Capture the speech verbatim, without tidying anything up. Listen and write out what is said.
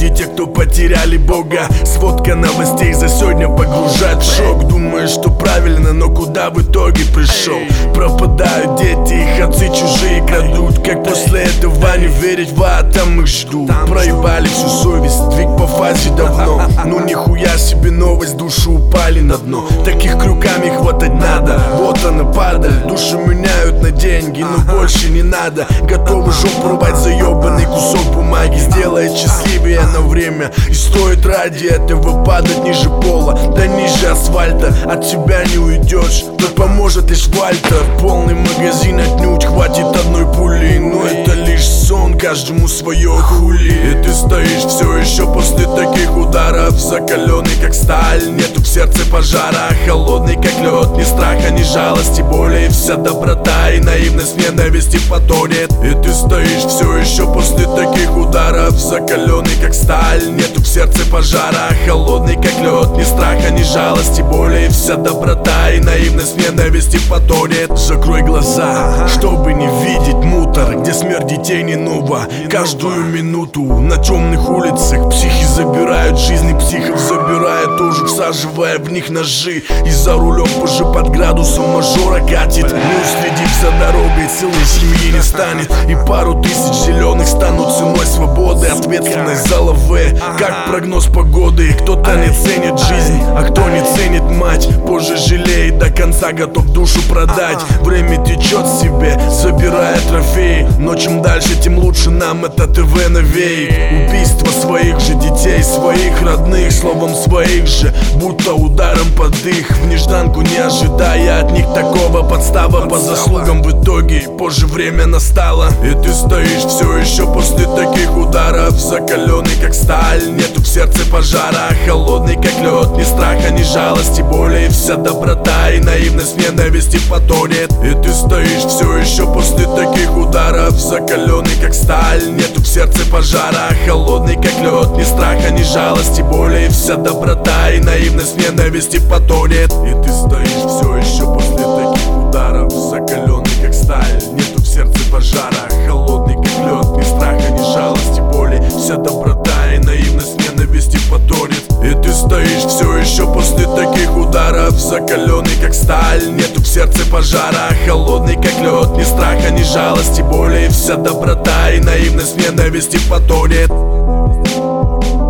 люди, те, кто потеряли Бога. Сводка новостей за сегодня погружает в шок. Думаешь, что правильно, но куда в итоге пришел? Пропадают дети, их отцы чужие крадут. Как после этого не верить в ад, там их ждут. Проебали всю совесть, двиг по фазе давно. Ну нихуя себе новость, души упали на дно. Таких крюками хватать надо, вот она падаль. Души меняют на деньги, но больше не надо. Готовы жопу рвать за ебаный кусок бумаги. Сделает счастливее на время, и стоит ради этого падать ниже пола, да ниже асфальта. От тебя не уйдешь, тут поможет лишь Вальтер. Полный магазин отнюдь хватит одной пули, но это лишь сон, каждому свое хули. И ты стоишь все еще после таких ударов, закаленный как сталь, нету в сердце пожара. Холодный как лед, ни страха, ни жалости, боли. Вся доброта и наивность ненависти потонет. И ты стоишь все еще после таких ударов, закаленный как сталь, нету в сердце пожара. Холодный как лед, ни страха, ни жалости, боли. Вся доброта и наивность ненависти потонет. Закрой глаза, чтобы не видеть мусор, где смерть детей не нова. Каждую минуту на темных улицах психи забирают жизни, психов забирают тоже, всаживая в них ножи. И за рулем позже под градусом мажора катит. Не уследив за дорогой, целой семьи не станет. И пару тысяч зеленых станут ценой свободы. Ответственность за лаве, как прогноз погоды. Кто-то не ценит жизнь, а кто не ценит мать, позже жалеет, до конца готов душу продать. Время течет себе, забирая трофеи, но чем дальше, тем лучше нам это ТВ навеет. Убийство своих же детей, своих родных, словом своих же, будто ударом под их. В нежданку не ожидая от них такого, подстава по заслугам в итоге. Позже время настало, и ты стоишь все еще после таких ударов, закаленный как сталь, нету в сердце пожара. Холодный как лед, ни страха, ни жалости, боли. Вся доброта и наивность ненависти потонет. И ты стоишь все еще после таких ударов, закаленный как сталь, нету в сердце пожара. Холодный как лед, ни страха, ни жалости, боли. Вся доброта и наивность ненависти потонет. И ты стоишь все еще после таких ударов, закаленный как сталь, нету в сердце пожара. Холодный как лед, ни страха, ни жалости, боли. Вся доброта и наивность ненависти потонет. И ты стоишь все еще после таких ударов, закаленный как сталь, нету в сердце пожара. Холодный как лед, ни страха, ни жалости, боли. Вся доброта и наивность ненависти потонет.